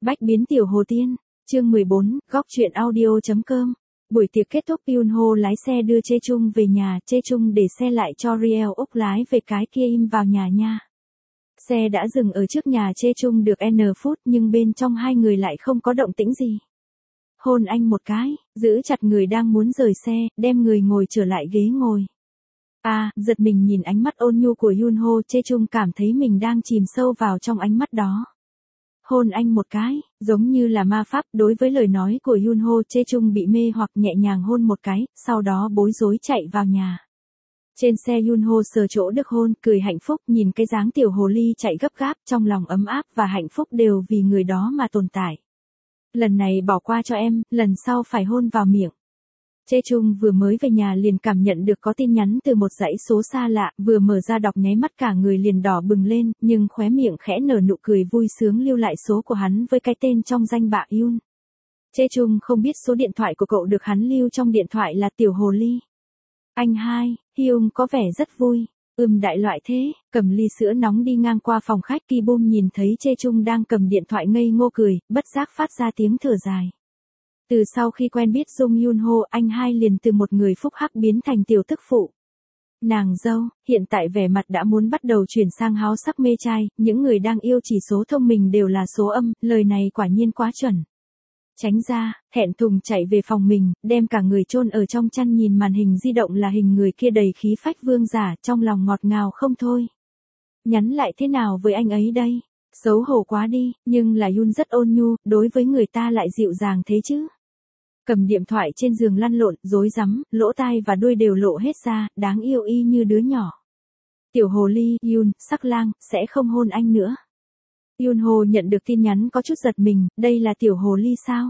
Bách biến tiểu hồ tiên, chương 14, góc truyện audio.com. Buổi tiệc kết thúc, Yunho lái xe đưa Chae Chung về nhà, Chae Chung để xe lại cho Riel Úc lái về cái kia im vào nhà nha. Xe đã dừng ở trước nhà Chae Chung được N phút nhưng bên trong hai người lại không có động tĩnh gì. Hôn anh một cái, giữ chặt người đang muốn rời xe, đem người ngồi trở lại ghế ngồi. Giật mình nhìn ánh mắt ôn nhu của Yunho, Chae Chung cảm thấy mình đang chìm sâu vào trong ánh mắt đó. Hôn anh một cái, giống như là ma pháp. Đối với lời nói của Yunho, Chae Chung bị mê hoặc nhẹ nhàng hôn một cái, sau đó bối rối chạy vào nhà. Trên xe Yunho sờ chỗ được hôn, cười hạnh phúc nhìn cái dáng tiểu hồ ly chạy gấp gáp, trong lòng ấm áp và hạnh phúc đều vì người đó mà tồn tại. Lần này bỏ qua cho em, lần sau phải hôn vào miệng. Chae Chung vừa mới về nhà liền cảm nhận được có tin nhắn từ một dãy số xa lạ, vừa mở ra đọc nháy mắt cả người liền đỏ bừng lên, nhưng khóe miệng khẽ nở nụ cười vui sướng lưu lại số của hắn với cái tên trong danh bạ Yun. Chae Chung không biết số điện thoại của cậu được hắn lưu trong điện thoại là tiểu hồ ly. Anh hai, Hyung có vẻ rất vui. Đại loại thế, cầm ly sữa nóng đi ngang qua phòng khách, Ki Bum nhìn thấy Chae Chung đang cầm điện thoại ngây ngô cười, bất giác phát ra tiếng thở dài. Từ sau khi quen biết Jung Yunho, anh hai liền từ một người phúc hắc biến thành tiểu tức phụ. Nàng dâu, hiện tại vẻ mặt đã muốn bắt đầu chuyển sang háo sắc mê trai, những người đang yêu chỉ số thông minh đều là số âm, lời này quả nhiên quá chuẩn. Tránh ra, thẹn thùng chạy về phòng mình, đem cả người chôn ở trong chăn nhìn màn hình di động là hình người kia đầy khí phách vương giả, trong lòng ngọt ngào không thôi. Nhắn lại thế nào với anh ấy đây? Xấu hổ quá đi, nhưng là Yun rất ôn nhu, đối với người ta lại dịu dàng thế chứ. Cầm điện thoại trên giường lăn lộn, rối rắm, lỗ tai và đuôi đều lộ hết ra, đáng yêu y như đứa nhỏ. Tiểu hồ ly, Yun, sắc lang, sẽ không hôn anh nữa. Yunho nhận được tin nhắn có chút giật mình, đây là tiểu hồ ly sao?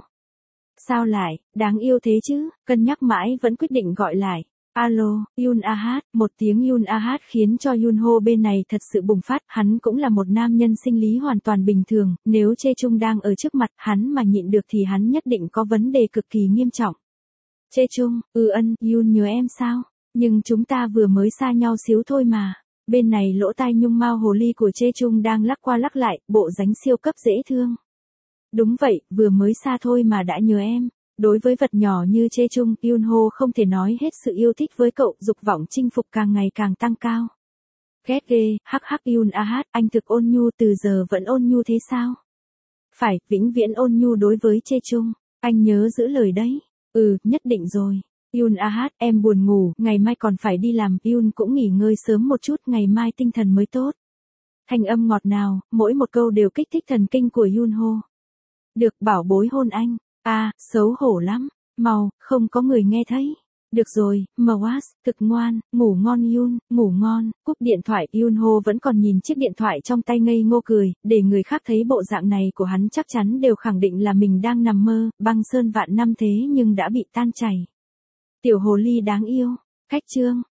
Sao lại, đáng yêu thế chứ, cân nhắc mãi vẫn quyết định gọi lại. Alo, Yun Ahat, một tiếng Yun Ahat khiến cho Yunho bên này thật sự bùng phát, hắn cũng là một nam nhân sinh lý hoàn toàn bình thường, nếu Chae Chung đang ở trước mặt hắn mà nhịn được thì hắn nhất định có vấn đề cực kỳ nghiêm trọng. Chae Chung, Yun nhớ em sao? Nhưng chúng ta vừa mới xa nhau xíu thôi mà. Bên này lỗ tai nhung mao hồ ly của Chae Chung đang lắc qua lắc lại, bộ dáng siêu cấp dễ thương. Đúng vậy, vừa mới xa thôi mà đã nhớ em. Đối với vật nhỏ như Chae Chung, Yunho không thể nói hết sự yêu thích với cậu, dục vọng chinh phục càng ngày càng tăng cao. Ghét ghê, hắc Yun Ahat, anh thực ôn nhu, từ giờ vẫn ôn nhu thế sao? Phải, vĩnh viễn ôn nhu đối với Chae Chung, anh nhớ giữ lời đấy. Nhất định rồi. Yun Ahat, em buồn ngủ, ngày mai còn phải đi làm, Yun cũng nghỉ ngơi sớm một chút, ngày mai tinh thần mới tốt. Thanh âm ngọt ngào, mỗi một câu đều kích thích thần kinh của Yunho. Được, bảo bối hôn anh. Xấu hổ lắm. Mau, không có người nghe thấy. Được rồi, Mwas, thực ngoan, ngủ ngon Yun, ngủ ngon. Cúp điện thoại, Yunho vẫn còn nhìn chiếc điện thoại trong tay ngây ngô cười, để người khác thấy bộ dạng này của hắn chắc chắn đều khẳng định là mình đang nằm mơ, băng sơn vạn năm thế nhưng đã bị tan chảy. Tiểu hồ ly đáng yêu. Khách trương,